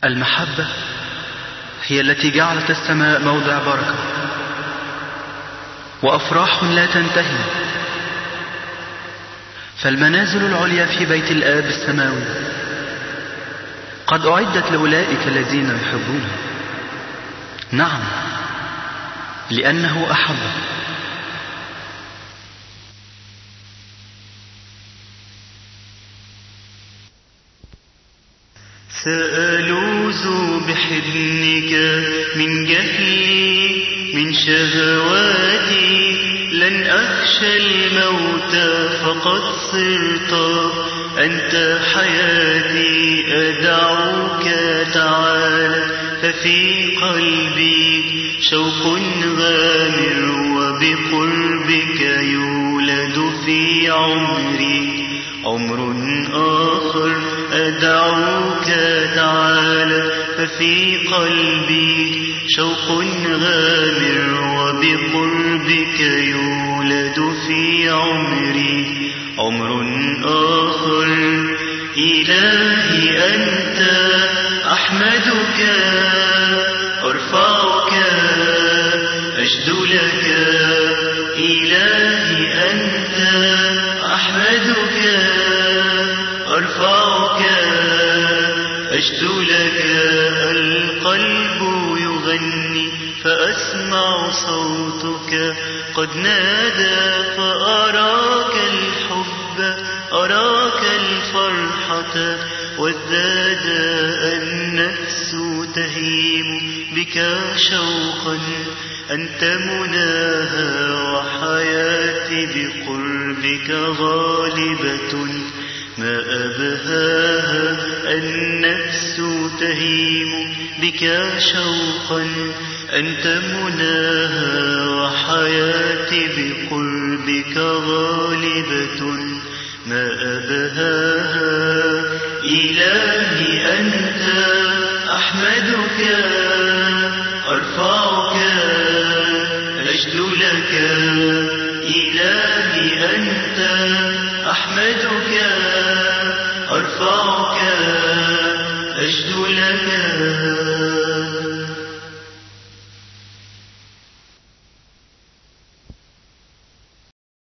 المحبة هي التي جعلت السماء موضع بركة وأفراح لا تنتهي، فالمنازل العليا في بيت الآب السماوي قد أعدت لأولئك الذين يحبونه. نعم، لأنه أحب. سألوذ بحضنك من جهلي من شهواتي، لن أخشى الموت فقد صرت أنت حياتي. أدعوك تعالى ففي قلبي شوق غامر، وبقربك يولد في عمري عمر آخر. أدعوك تعالى ففي قلبي شوق غامر، وبقربك يولد في عمري عمر آخر. إلهي أنت أحمدك أرفعك أجد لك. إلهي أنت أحمدك أرفعك أجد لك. القلب يغني فأسمع صوتك قد نادى، فأراك الحب أراك الفرحة وازداد النفس تهيم بك شوقا. أنت مناها وحياتي بقربك غالبة، ما أبهاها النفس تهيم بك شوقا. أنت مناها وحياتي بقربك غالبة، ما أبهاها. إلهي أنت أحمدك أرفعك أجد لك. إلهي أنت أحمدك أرفعك أجد لك.